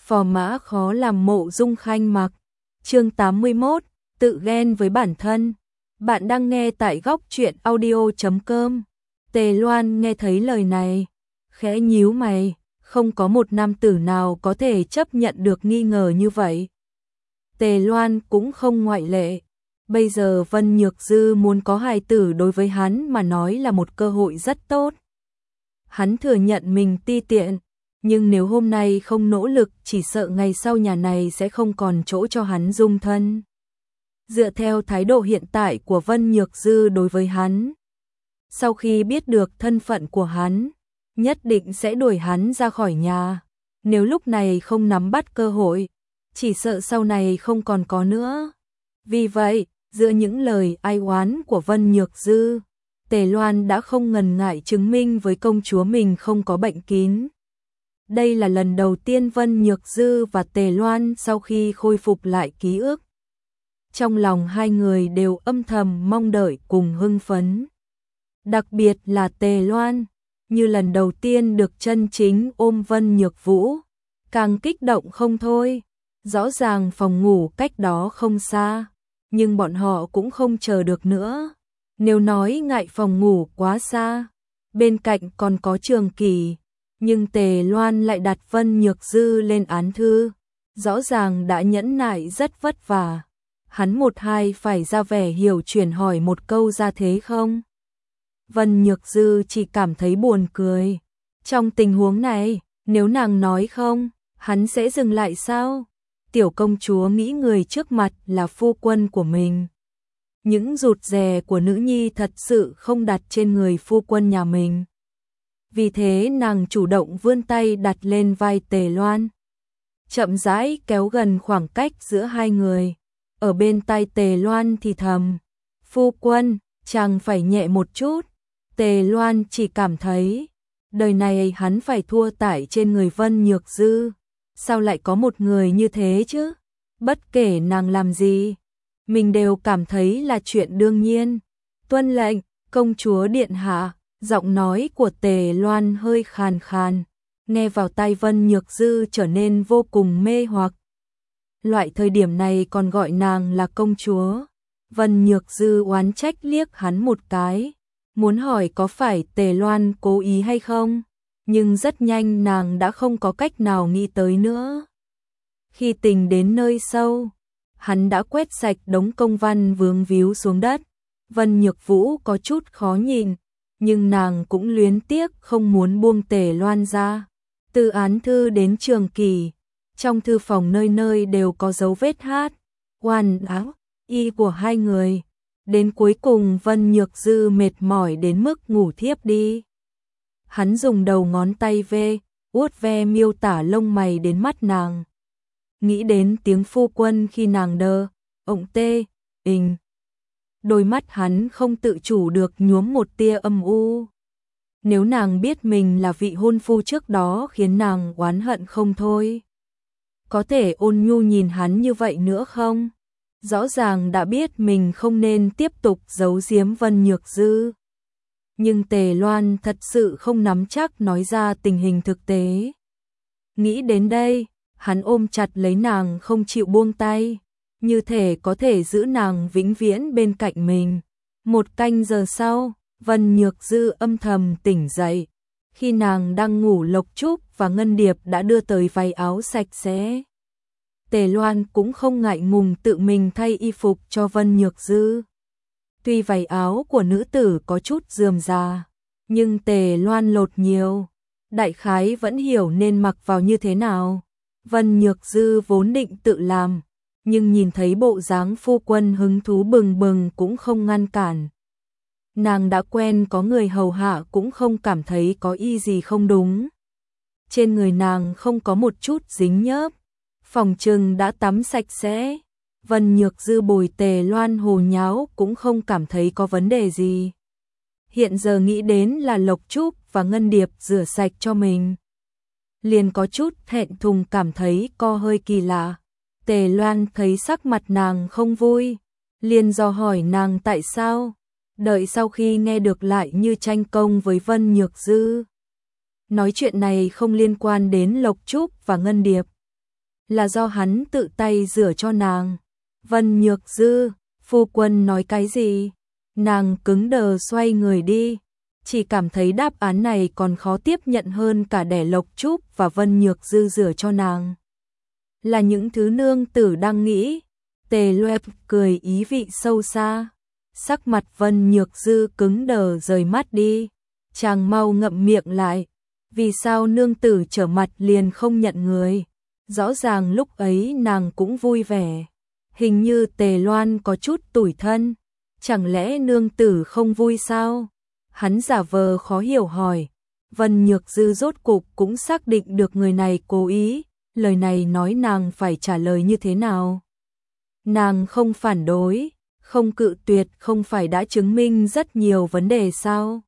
Phò mã khó làm Mộ Dung Khanh mặc. Chương 81, tự ghen với bản thân. Bạn đang nghe tại góc truyện audio.com. Tề Loan nghe thấy lời này, khẽ nhíu mày, không có một nam tử nào có thể chấp nhận được nghi ngờ như vậy. Tề Loan cũng không ngoại lệ. Bây giờ Vân Nhược Dư muốn có hài tử đối với hắn mà nói là một cơ hội rất tốt. Hắn thừa nhận mình ti tiện, nhưng nếu hôm nay không nỗ lực chỉ sợ ngày sau nhà này sẽ không còn chỗ cho hắn dung thân. Dựa theo thái độ hiện tại của Vân Nhược Dư đối với hắn, sau khi biết được thân phận của hắn, nhất định sẽ đuổi hắn ra khỏi nhà. Nếu lúc này không nắm bắt cơ hội, chỉ sợ sau này không còn có nữa. Vì vậy, giữa những lời ai oán của Vân Nhược Dư, Tề Loan đã không ngần ngại chứng minh với công chúa mình không có bệnh kín. Đây là lần đầu tiên Vân Nhược Dư và Tề Loan sau khi khôi phục lại ký ức. Trong lòng hai người đều âm thầm mong đợi cùng hưng phấn. Đặc biệt là Tề Loan, như lần đầu tiên được chân chính ôm Vân Nhược Vũ, càng kích động không thôi. Rõ ràng phòng ngủ cách đó không xa, nhưng bọn họ cũng không chờ được nữa. Nếu nói ngại phòng ngủ quá xa, bên cạnh còn có Trường Kỳ, nhưng Tề Loan lại đặt Vân Nhược Dư lên án thư, rõ ràng đã nhẫn nại rất vất vả. Hắn một hai phải ra vẻ hiểu chuyển hỏi một câu ra thế không? Vân Nhược Dư chỉ cảm thấy buồn cười. Trong tình huống này, nếu nàng nói không, hắn sẽ dừng lại sao? Tiểu công chúa nghĩ người trước mặt là phu quân của mình. Những rụt rè của nữ nhi thật sự không đặt trên người phu quân nhà mình. Vì thế nàng chủ động vươn tay đặt lên vai Tề Loan, chậm rãi kéo gần khoảng cách giữa hai người. Ở bên tai Tề Loan thì thầm, phu quân, chàng phải nhẹ một chút. Tề Loan chỉ cảm thấy, đời này hắn phải thua tại trên người Vân Nhược Dư. Sao lại có một người như thế chứ? Bất kể nàng làm gì, mình đều cảm thấy là chuyện đương nhiên. Tuân lệnh, công chúa điện hạ. Giọng nói của Tề Loan hơi khàn khàn, nghe vào tai Vân Nhược Dư trở nên vô cùng mê hoặc. Loại thời điểm này còn gọi nàng là công chúa. Vân Nhược Dư oán trách liếc hắn một cái, muốn hỏi có phải Tề Loan cố ý hay không, nhưng rất nhanh nàng đã không có cách nào nghĩ tới nữa. Khi tình đến nơi sâu, hắn đã quét sạch đống công văn vướng víu xuống đất. Vân Nhược Vũ có chút khó nhìn, nhưng nàng cũng luyến tiếc không muốn buông Tề Loan ra. Từ án thư đến Trường Kỳ, trong thư phòng nơi nơi đều có dấu vết hát, oan áo, y của hai người. Đến cuối cùng Vân Nhược Dư mệt mỏi đến mức ngủ thiếp đi. Hắn dùng đầu ngón tay vuốt ve miêu tả lông mày đến mắt nàng. Nghĩ đến tiếng phu quân khi nàng đơ, ổng tê, ình. Đôi mắt hắn không tự chủ được nhuốm một tia âm u. Nếu nàng biết mình là vị hôn phu trước đó khiến nàng oán hận không thôi. Có thể ôn nhu nhìn hắn như vậy nữa không? Rõ ràng đã biết mình không nên tiếp tục giấu giếm Vân Nhược Dư. Nhưng Tề Loan thật sự không nắm chắc nói ra tình hình thực tế. Nghĩ đến đây, hắn ôm chặt lấy nàng không chịu buông tay, như thể có thể giữ nàng vĩnh viễn bên cạnh mình. 1 canh giờ sau, Vân Nhược Dư âm thầm tỉnh dậy. Khi nàng đang ngủ, Lộc Trúc và Ngân Điệp đã đưa tới váy áo sạch sẽ. Tề Loan cũng không ngại ngùng tự mình thay y phục cho Vân Nhược Dư. Tuy váy áo của nữ tử có chút rườm rà, nhưng Tề Loan lột nhiều, đại khái vẫn hiểu nên mặc vào như thế nào. Vân Nhược Dư vốn định tự làm, nhưng nhìn thấy bộ dáng phu quân hứng thú bừng bừng cũng không ngăn cản. Nàng đã quen có người hầu hạ cũng không cảm thấy có ý gì không đúng. Trên người nàng không có một chút dính nhớp, phòng trừng đã tắm sạch sẽ. Vân Nhược Dư bồi Tề Loan hồ nháo cũng không cảm thấy có vấn đề gì. Hiện giờ nghĩ đến là Lộc Trúc và Ngân Điệp rửa sạch cho mình, liền có chút thẹn thùng cảm thấy co hơi kỳ lạ. Tề Loan thấy sắc mặt nàng không vui, liền dò hỏi nàng tại sao. Đợi sau khi nghe được lại như tranh công với Vân Nhược Dư. Nói chuyện này không liên quan đến Lộc Trúc và Ngân Điệp. là do hắn tự tay rửa cho nàng. Vân Nhược Dư, phu quân nói cái gì? Nàng cứng đờ xoay người đi, chỉ cảm thấy đáp án này còn khó tiếp nhận hơn cả để Lộc Trúc và Vân Nhược Dư rửa cho nàng. Là những thứ nương tử đang nghĩ. Tề Loep cười ý vị sâu xa. Sắc mặt Vân Nhược Dư cứng đờ rời mắt đi. Chàng mau ngậm miệng lại. Vì sao nương tử trở mặt liền không nhận người? Rõ ràng lúc ấy nàng cũng vui vẻ. Hình như Tề Loan có chút tủi thân. Chẳng lẽ nương tử không vui sao? Hắn giả vờ khó hiểu hỏi. Vân Nhược Dư rốt cục cũng xác định được người này cố ý. Lời này nói nàng phải trả lời như thế nào? Nàng không phản đối, không cự tuyệt không phải đã chứng minh rất nhiều vấn đề sao?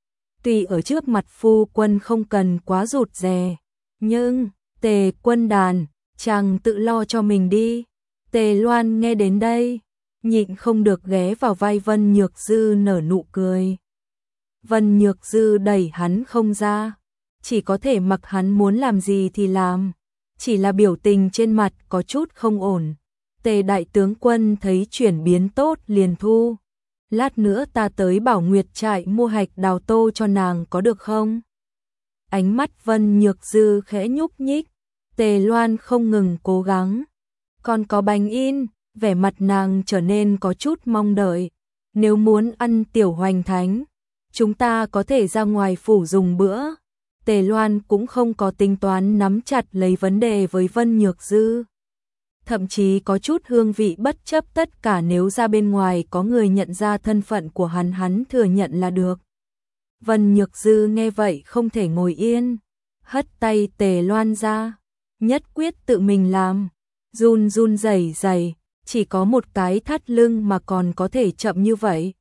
Tuy ở trước mặt phu quân không cần quá rụt rè, nhưng Tề Quân Đàn, chàng tự lo cho mình đi. Tề Loan nghe đến đây, nhịn không được ghé vào vai Vân Nhược Dư nở nụ cười. Vân Nhược Dư đẩy hắn không ra, chỉ có thể mặc hắn muốn làm gì thì làm, chỉ là biểu tình trên mặt có chút không ổn. Tề đại tướng quân thấy chuyển biến tốt liền thu. Lát nữa ta tới Bảo Nguyệt trại mua hạch đào tô cho nàng có được không? Ánh mắt Vân Nhược Dư khẽ nhúc nhích. Tề Loan không ngừng cố gắng. Còn có bánh in, vẻ mặt nàng trở nên có chút mong đợi. Nếu muốn ăn tiểu hoành thánh, chúng ta có thể ra ngoài phủ dùng bữa. Tề Loan cũng không có tính toán nắm chặt lấy vấn đề với Vân Nhược Dư. Thậm chí có chút hương vị bất chấp tất cả, nếu ra bên ngoài có người nhận ra thân phận của hắn thừa nhận là được. Vân Nhược Dư nghe vậy không thể ngồi yên, hất tay Tề Loan ra, nhất quyết tự mình làm, run run rẩy rẩy, chỉ có một cái thắt lưng mà còn có thể chậm như vậy.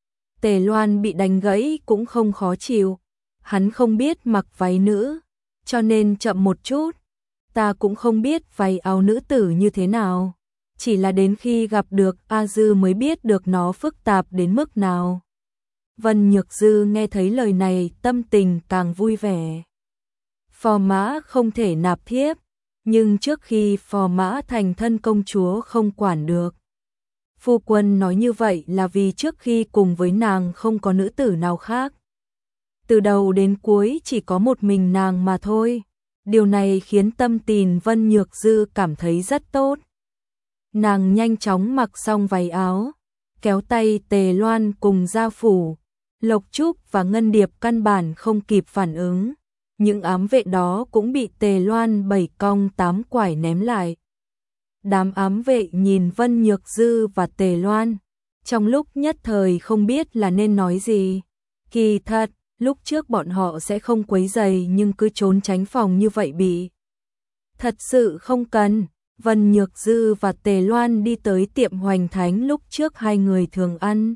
Tề Loan bị đánh gãy cũng không khó chịu, hắn không biết mặc váy nữ, cho nên chậm một chút. Ta cũng không biết váy áo nữ tử như thế nào, chỉ là đến khi gặp được A Dư mới biết được nó phức tạp đến mức nào. Vân Nhược Dư nghe thấy lời này tâm tình càng vui vẻ. Phò mã không thể nạp thiếp, nhưng trước khi phò mã thành thân công chúa không quản được. Phu quân nói như vậy là vì trước khi cùng với nàng không có nữ tử nào khác. Từ đầu đến cuối chỉ có một mình nàng mà thôi. Điều này khiến tâm tình Vân Nhược Dư cảm thấy rất tốt. Nàng nhanh chóng mặc xong váy áo, kéo tay Tề Loan cùng ra phủ. Lộc Trúc và Ngân Điệp căn bản không kịp phản ứng. Những ám vệ đó cũng bị Tề Loan 7 cong 8 quải ném lại. Đám ám vệ nhìn Vân Nhược Dư và Tề Loan, trong lúc nhất thời không biết là nên nói gì. Kỳ thật, lúc trước bọn họ sẽ không quấy rầy nhưng cứ trốn tránh phòng như vậy bị. Thật sự không cần. Vân Nhược Dư và Tề Loan đi tới tiệm Hoành Thánh lúc trước hai người thường ăn.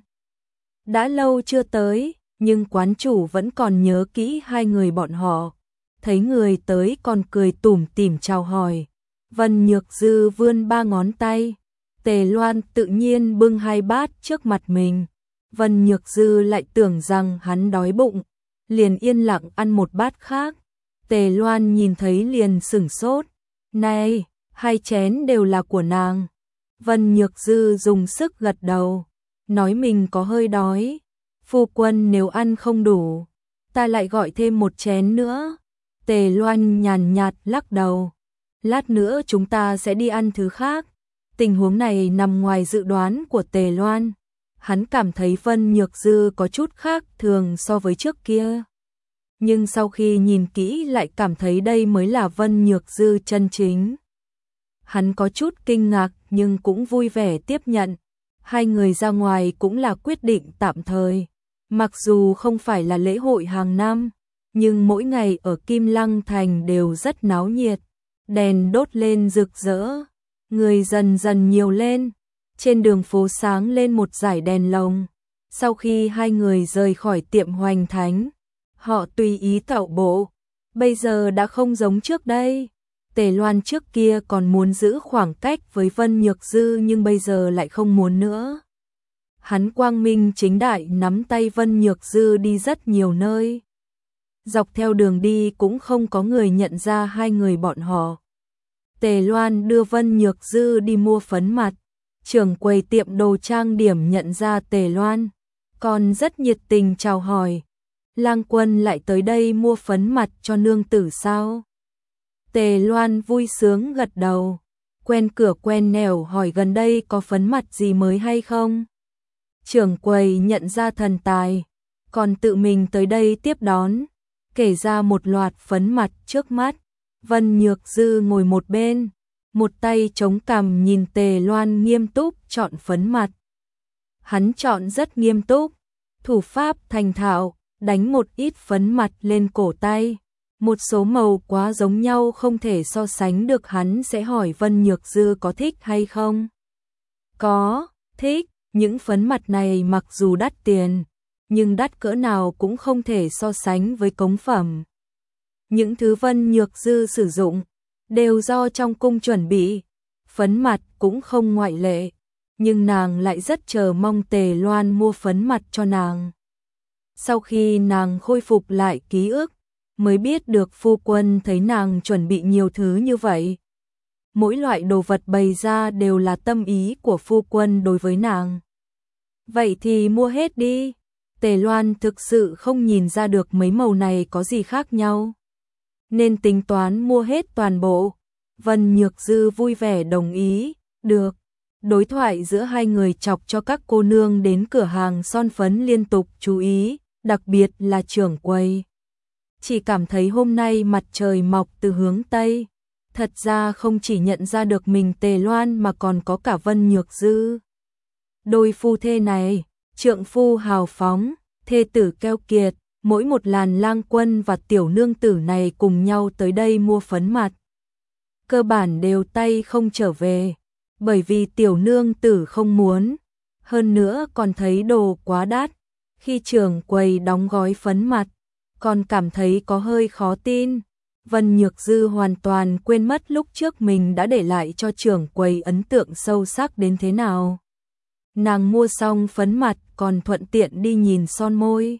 Đã lâu chưa tới, nhưng quán chủ vẫn còn nhớ kỹ hai người bọn họ. Thấy người tới còn cười tủm tỉm chào hỏi. Vân Nhược Dư vươn 3 ngón tay. Tề Loan tự nhiên bưng 2 bát trước mặt mình. Vân Nhược Dư lại tưởng rằng hắn đói bụng, liền yên lặng ăn một bát khác. Tề Loan nhìn thấy liền sửng sốt. Này, 2 chén đều là của nàng. Vân Nhược Dư dùng sức gật đầu, nói mình có hơi đói. Phu quân nếu ăn không đủ, ta lại gọi thêm 1 chén nữa. Tề Loan nhàn nhạt lắc đầu. Lát nữa chúng ta sẽ đi ăn thứ khác. Tình huống này nằm ngoài dự đoán của Tề Loan. Hắn cảm thấy Vân Nhược Dư có chút khác thường so với trước kia. Nhưng sau khi nhìn kỹ lại cảm thấy đây mới là Vân Nhược Dư chân chính. Hắn có chút kinh ngạc nhưng cũng vui vẻ tiếp nhận. Hai người ra ngoài cũng là quyết định tạm thời. Mặc dù không phải là lễ hội hàng năm, nhưng mỗi ngày ở Kim Lăng Thành đều rất náo nhiệt. Đèn đốt lên rực rỡ, người dần dần nhiều lên. Trên đường phố sáng lên một dải đèn lồng. Sau khi hai người rời khỏi tiệm Hoành Thánh, họ tùy ý tảo bộ. Bây giờ đã không giống trước đây. Tề Loan trước kia còn muốn giữ khoảng cách với Vân Nhược Dư nhưng bây giờ lại không muốn nữa. Hắn quang minh chính đại nắm tay Vân Nhược Dư đi rất nhiều nơi. Dọc theo đường đi cũng không có người nhận ra hai người bọn họ. Tề Loan đưa Vân Nhược Dư đi mua phấn mặt. Trưởng quầy tiệm đồ trang điểm nhận ra Tề Loan, còn rất nhiệt tình chào hỏi. Lang Quân lại tới đây mua phấn mặt cho nương tử sao? Tề Loan vui sướng gật đầu, quen cửa quen nẻo hỏi gần đây có phấn mặt gì mới hay không? Trưởng quầy nhận ra thần tài, còn tự mình tới đây tiếp đón, kể ra một loạt phấn mặt trước mắt. Vân Nhược Dư ngồi một bên, một tay chống cằm nhìn Tề Loan nghiêm túc chọn phấn mặt. Hắn chọn rất nghiêm túc, thủ pháp thành thạo, đánh một ít phấn mặt lên cổ tay. Một số màu quá giống nhau không thể so sánh được, hắn sẽ hỏi Vân Nhược Dư có thích hay không. Có, thích, những phấn mặt này mặc dù đắt tiền, nhưng đắt cỡ nào cũng không thể so sánh với cống phẩm. Những thứ Vân Nhược Dư sử dụng đều do trong cung chuẩn bị, phấn mặt cũng không ngoại lệ, nhưng nàng lại rất chờ mong Tề Loan mua phấn mặt cho nàng. Sau khi nàng khôi phục lại ký ức, mới biết được phu quân thấy nàng chuẩn bị nhiều thứ như vậy. Mỗi loại đồ vật bày ra đều là tâm ý của phu quân đối với nàng. Vậy thì mua hết đi. Tề Loan thực sự không nhìn ra được mấy màu này có gì khác nhau, nên tính toán mua hết toàn bộ. Vân Nhược Dư vui vẻ đồng ý, được. Đối thoại giữa hai người chọc cho các cô nương đến cửa hàng son phấn liên tục chú ý, đặc biệt là trưởng quầy. Chỉ cảm thấy hôm nay mặt trời mọc từ hướng Tây. Thật ra không chỉ nhận ra được mình Tề Loan mà còn có cả Vân Nhược Dư. Đôi phu thê này, trượng phu hào phóng, thê tử keo kiệt, mỗi một làn Lang Quân và tiểu nương tử này cùng nhau tới đây mua phấn mặt. Cơ bản đều tay không trở về, bởi vì tiểu nương tử không muốn, hơn nữa còn thấy đồ quá đắt. Khi trưởng quầy đóng gói phấn mặt, còn cảm thấy có hơi khó tin. Vân Nhược Dư hoàn toàn quên mất lúc trước mình đã để lại cho trưởng quầy ấn tượng sâu sắc đến thế nào. Nàng mua xong phấn mặt còn thuận tiện đi nhìn son môi.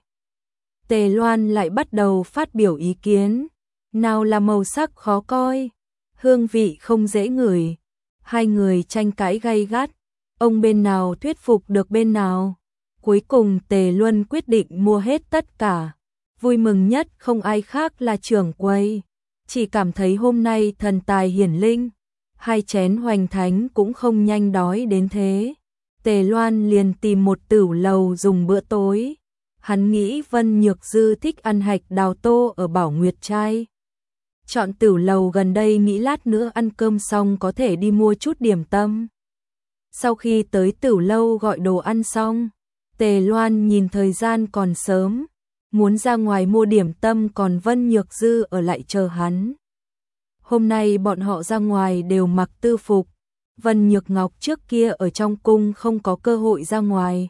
Tề Loan lại bắt đầu phát biểu ý kiến. Nào là màu sắc khó coi, hương vị không dễ ngửi. Hai người tranh cãi gay gắt, ông bên nào thuyết phục được bên nào. Cuối cùng Tề Luân quyết định mua hết tất cả. Vui mừng nhất không ai khác là trưởng quầy, chỉ cảm thấy hôm nay thần tài hiển linh, hai chén hoành thánh cũng không nhanh đói đến thế. Tề Loan liền tìm một tửu lầu dùng bữa tối. Hắn nghĩ Vân Nhược Dư thích ăn hạch đào tô ở Bảo Nguyệt Trai. Chọn tửu lầu gần đây, nghĩ lát nữa ăn cơm xong có thể đi mua chút điểm tâm. Sau khi tới tửu lâu gọi đồ ăn xong, Tề Loan nhìn thời gian còn sớm, muốn ra ngoài mua điểm tâm, còn Vân Nhược Dư ở lại chờ hắn. Hôm nay bọn họ ra ngoài đều mặc tư phục. Vân Nhược Ngọc trước kia ở trong cung không có cơ hội ra ngoài,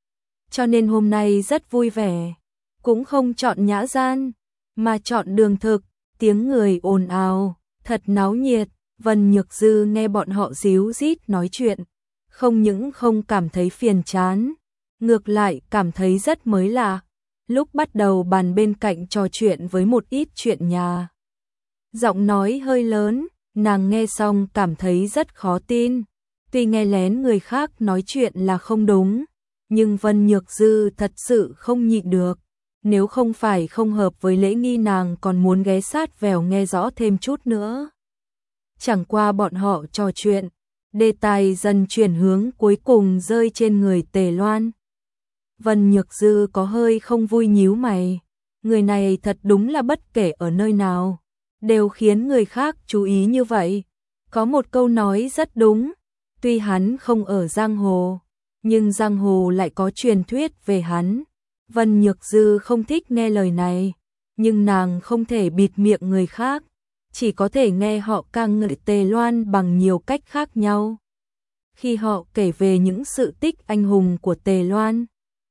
cho nên hôm nay rất vui vẻ, cũng không chọn nhã gian, mà chọn đường thực, tiếng người ồn ào, thật náo nhiệt. Vân Nhược Dư nghe bọn họ díu dít nói chuyện, không những không cảm thấy phiền chán, ngược lại cảm thấy rất mới lạ. Lúc bắt đầu bàn bên cạnh trò chuyện với một ít chuyện nhà, giọng nói hơi lớn, nàng nghe xong cảm thấy rất khó tin. Tuy nghe lén người khác nói chuyện là không đúng, nhưng Vân Nhược Dư thật sự không nhịn được. Nếu không phải không hợp với lễ nghi, nàng còn muốn ghé sát vèo nghe rõ thêm chút nữa. Chẳng qua bọn họ trò chuyện, đề tài dần chuyển hướng cuối cùng rơi trên người Tề Loan. Vân Nhược Dư có hơi không vui nhíu mày. Người này thật đúng là bất kể ở nơi nào đều khiến người khác chú ý như vậy. Có một câu nói rất đúng, tuy hắn không ở giang hồ, nhưng giang hồ lại có truyền thuyết về hắn. Vân Nhược Dư không thích nghe lời này, nhưng nàng không thể bịt miệng người khác, chỉ có thể nghe họ ca ngợi Tề Loan bằng nhiều cách khác nhau. Khi họ kể về những sự tích anh hùng của Tề Loan,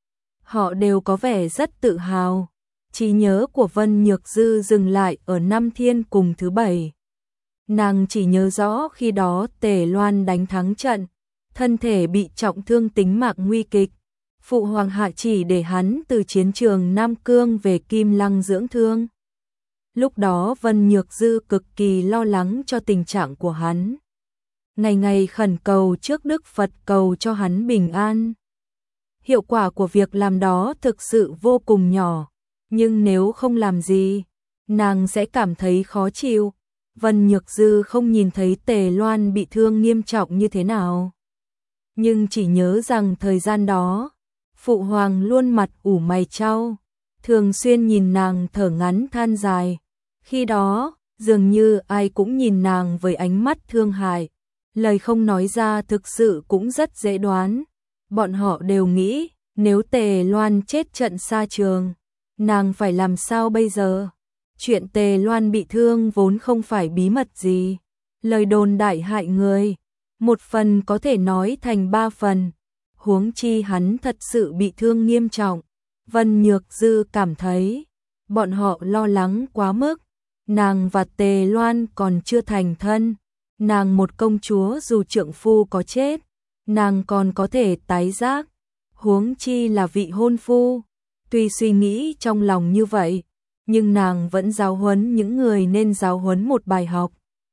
họ đều có vẻ rất tự hào. Trí nhớ của Vân Nhược Dư dừng lại ở năm Thiên Cùng thứ 7. Nàng chỉ nhớ rõ khi đó Tề Loan đánh thắng trận, thân thể bị trọng thương, tính mạng nguy kịch. Phụ hoàng hạ chỉ để hắn từ chiến trường Nam Cương về Kim Lăng dưỡng thương. Lúc đó Vân Nhược Dư cực kỳ lo lắng cho tình trạng của hắn. Ngày ngày khẩn cầu trước Đức Phật cầu cho hắn bình an. Hiệu quả của việc làm đó thực sự vô cùng nhỏ, nhưng nếu không làm gì, nàng sẽ cảm thấy khó chịu. Vân Nhược Dư không nhìn thấy Tề Loan bị thương nghiêm trọng như thế nào, nhưng chỉ nhớ rằng thời gian đó, Phụ Hoàng luôn mặt ủ mày chau, thường xuyên nhìn nàng thở ngắn than dài. Khi đó, dường như ai cũng nhìn nàng với ánh mắt thương hại, lời không nói ra thực sự cũng rất dễ đoán. Bọn họ đều nghĩ, nếu Tề Loan chết trận xa trường, nàng phải làm sao bây giờ? Chuyện Tề Loan bị thương vốn không phải bí mật gì. Lời đồn đại hại người, một phần có thể nói thành ba phần. Huống chi hắn thật sự bị thương nghiêm trọng. Vân Nhược Dư cảm thấy, bọn họ lo lắng quá mức. Nàng và Tề Loan còn chưa thành thân. Nàng một công chúa dù trượng phu có chết, nàng còn có thể tái giác. Huống chi là vị hôn phu. Tuy suy nghĩ trong lòng như vậy, nhưng nàng vẫn giáo huấn những người nên giáo huấn một bài học.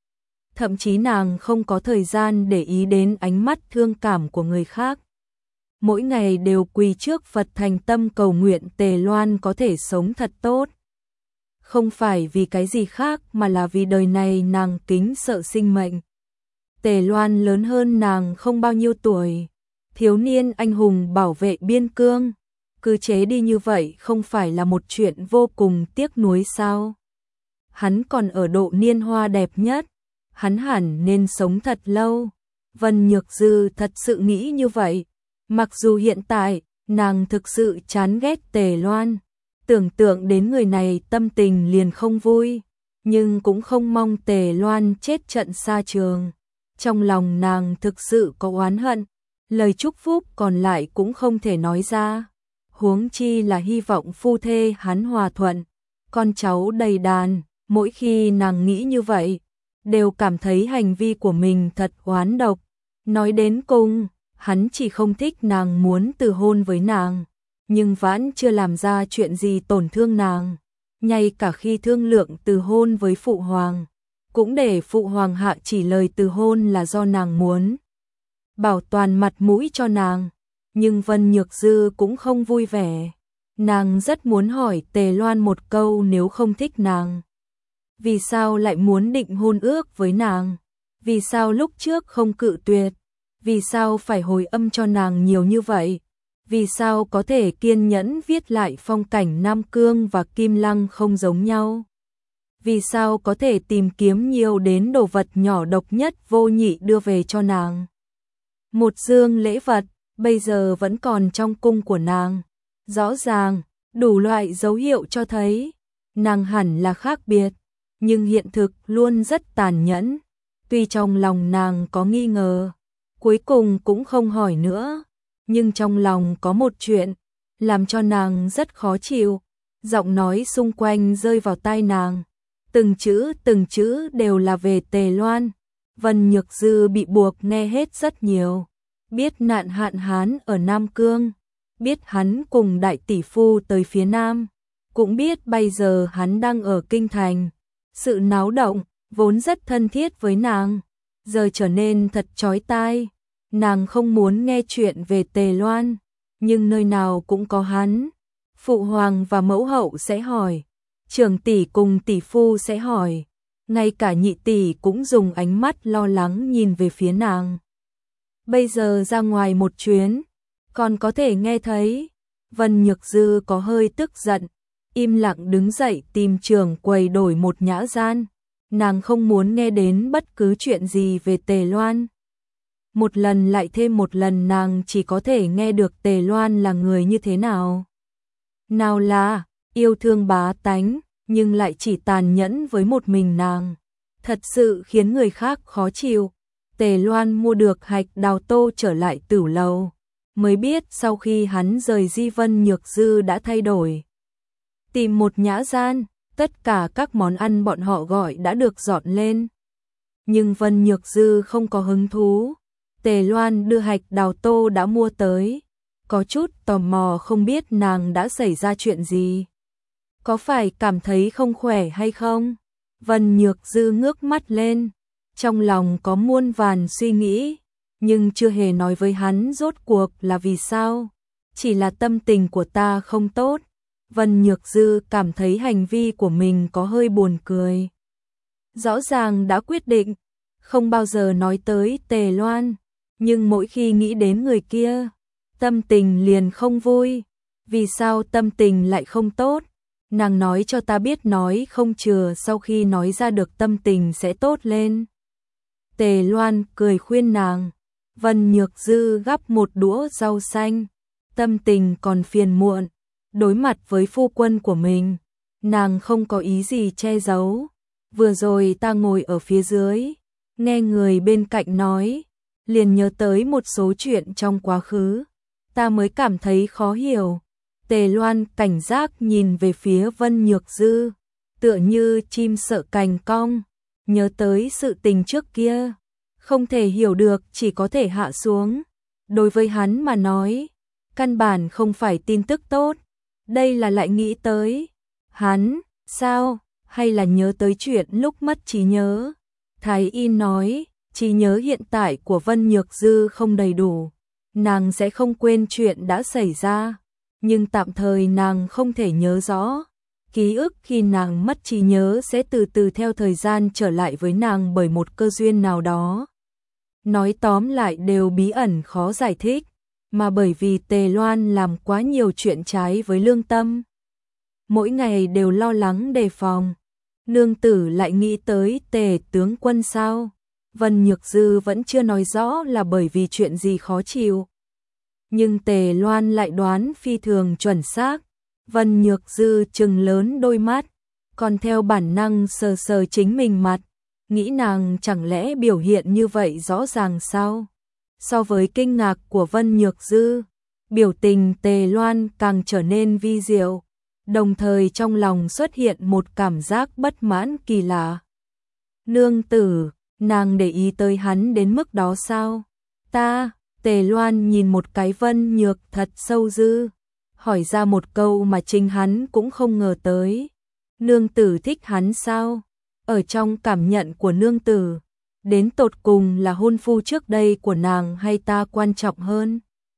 Thậm chí nàng không có thời gian để ý đến ánh mắt thương cảm của người khác. Mỗi ngày đều quỳ trước Phật thành tâm cầu nguyện Tề Loan có thể sống thật tốt. Không phải vì cái gì khác mà là vì đời này nàng kính sợ sinh mệnh. Tề Loan lớn hơn nàng không bao nhiêu tuổi. Thiếu niên anh hùng bảo vệ biên cương. Cứ chế đi như vậy không phải là một chuyện vô cùng tiếc nuối sao? Hắn còn ở độ niên hoa đẹp nhất. Hắn hẳn nên sống thật lâu. Vân Nhược Dư thật sự nghĩ như vậy. Mặc dù hiện tại, nàng thực sự chán ghét Tề Loan. Tưởng tượng đến người này tâm tình liền không vui. Nhưng cũng không mong Tề Loan chết trận xa trường. Trong lòng nàng thực sự có oán hận. Lời chúc phúc còn lại cũng không thể nói ra. Huống chi là hy vọng phu thê hắn hòa thuận, con cháu đầy đàn. Mỗi khi nàng nghĩ như vậy, đều cảm thấy hành vi của mình thật oán độc. Nói đến cùng, hắn chỉ không thích nàng muốn từ hôn với nàng, nhưng vẫn chưa làm ra chuyện gì tổn thương nàng. Ngay cả khi thương lượng từ hôn với Phụ Hoàng, cũng để Phụ Hoàng hạ chỉ lời từ hôn là do nàng muốn bảo toàn mặt mũi cho nàng. Nhưng Vân Nhược Dư cũng không vui vẻ. Nàng rất muốn hỏi Tề Loan một câu nếu không thích nàng. Vì sao lại muốn định hôn ước với nàng? Vì sao lúc trước không cự tuyệt? Vì sao phải hồi âm cho nàng nhiều như vậy? Vì sao có thể kiên nhẫn viết lại phong cảnh Nam Cương và Kim Lăng không giống nhau? Vì sao có thể tìm kiếm nhiều đến đồ vật nhỏ độc nhất vô nhị đưa về cho nàng? Một dương lễ vật, bây giờ vẫn còn trong cung của nàng. Rõ ràng, đủ loại dấu hiệu cho thấy, nàng hẳn là khác biệt, nhưng hiện thực luôn rất tàn nhẫn. Tuy trong lòng nàng có nghi ngờ, cuối cùng cũng không hỏi nữa, nhưng trong lòng có một chuyện, làm cho nàng rất khó chịu. Giọng nói xung quanh rơi vào tai nàng, từng chữ đều là về Tề Loan. Vân Nhược Dư bị buộc nghe hết rất nhiều. Biết nạn hạn hán ở Nam Cương, biết hắn cùng đại tỷ phu tới phía Nam, cũng biết bây giờ hắn đang ở Kinh Thành. Sự náo động, vốn rất thân thiết với nàng, giờ trở nên thật chói tai. Nàng không muốn nghe chuyện về Tề Loan, nhưng nơi nào cũng có hắn. Phụ Hoàng và mẫu hậu sẽ hỏi, trưởng tỷ cùng tỷ phu sẽ hỏi, ngay cả nhị tỷ cũng dùng ánh mắt lo lắng nhìn về phía nàng. Bây giờ ra ngoài một chuyến, còn có thể nghe thấy. Vân Nhược Dư có hơi tức giận, im lặng đứng dậy tìm trưởng quầy đổi một nhã gian. Nàng không muốn nghe đến bất cứ chuyện gì về Tề Loan. Một lần lại thêm một lần nàng chỉ có thể nghe được Tề Loan là người như thế nào. Nào là yêu thương bá tánh, nhưng lại chỉ tàn nhẫn với một mình nàng. Thật sự khiến người khác khó chịu. Tề Loan mua được Hạch Đào Tô trở lại Tửu Lầu, mới biết sau khi hắn rời Di Vân Nhược Dư đã thay đổi. Tìm một nhã gian, tất cả các món ăn bọn họ gọi đã được dọn lên. Nhưng Vân Nhược Dư không có hứng thú. Tề Loan đưa Hạch Đào Tô đã mua tới, có chút tò mò không biết nàng đã xảy ra chuyện gì. có phải cảm thấy không khỏe hay không? Vân Nhược Dư ngước mắt lên, trong lòng có muôn vàn suy nghĩ, nhưng chưa hề nói với hắn rốt cuộc là vì sao. Chỉ là tâm tình của ta không tốt. Vân Nhược Dư cảm thấy hành vi của mình có hơi buồn cười. Rõ ràng đã quyết định không bao giờ nói tới Tề Loan, nhưng mỗi khi nghĩ đến người kia, tâm tình liền không vui. Vì sao tâm tình lại không tốt? Nàng nói cho ta biết, nói không chừa sau khi nói ra được tâm tình sẽ tốt lên. Tề Loan cười khuyên nàng. Vân Nhược Dư gắp một đũa rau xanh, tâm tình còn phiền muộn. Đối mặt với phu quân của mình, nàng không có ý gì che giấu. Vừa rồi ta ngồi ở phía dưới, nghe người bên cạnh nói, liền nhớ tới một số chuyện trong quá khứ, ta mới cảm thấy khó hiểu. Tề Loan cảnh giác nhìn về phía Vân Nhược Dư, tựa như chim sợ cành cong, nhớ tới sự tình trước kia, không thể hiểu được, chỉ có thể hạ xuống. Đối với hắn mà nói, căn bản không phải tin tức tốt. Đây là lại nghĩ tới hắn, sao? Hay là nhớ tới chuyện lúc mất trí nhớ? Thái y nói, trí nhớ hiện tại của Vân Nhược Dư không đầy đủ, nàng sẽ không quên chuyện đã xảy ra, nhưng tạm thời nàng không thể nhớ rõ. Ký ức khi nàng mất trí nhớ sẽ từ từ theo thời gian trở lại với nàng bởi một cơ duyên nào đó. Nói tóm lại đều bí ẩn khó giải thích, mà bởi vì Tề Loan làm quá nhiều chuyện trái với lương tâm. Mỗi ngày đều lo lắng đề phòng. Nương tử lại nghĩ tới Tề tướng quân sao? Vân Nhược Dư vẫn chưa nói rõ là bởi vì chuyện gì khó chịu. Nhưng Tề Loan lại đoán phi thường chuẩn xác. Vân Nhược Dư trừng lớn đôi mắt, còn theo bản năng sờ sờ chính mình mặt, nghĩ nàng chẳng lẽ biểu hiện như vậy rõ ràng sao? So với kinh ngạc của Vân Nhược Dư, biểu tình Tề Loan càng trở nên vi diệu, đồng thời trong lòng xuất hiện một cảm giác bất mãn kỳ lạ. Nương tử, nàng để ý tới hắn đến mức đó sao? Ta, Tề Loan nhìn một cái Vân Nhược thật sâu dư, hỏi ra một câu mà chính hắn cũng không ngờ tới. Nương tử thích hắn sao? Ở trong cảm nhận của nương tử, đến tột cùng là hôn phu trước đây của nàng hay ta quan trọng hơn?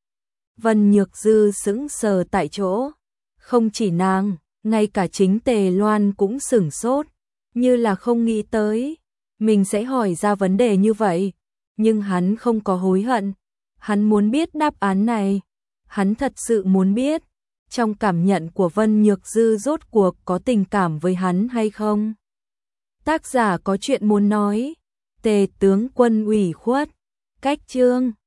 Vân Nhược Dư sững sờ tại chỗ, không chỉ nàng, ngay cả chính Tề Loan cũng sửng sốt, như là không nghĩ tới mình sẽ hỏi ra vấn đề như vậy, nhưng hắn không có hối hận, hắn muốn biết đáp án này, hắn thật sự muốn biết, trong cảm nhận của Vân Nhược Dư rốt cuộc có tình cảm với hắn hay không. Tác giả có chuyện muốn nói. Tề tướng quân ủy khuất. Cách chương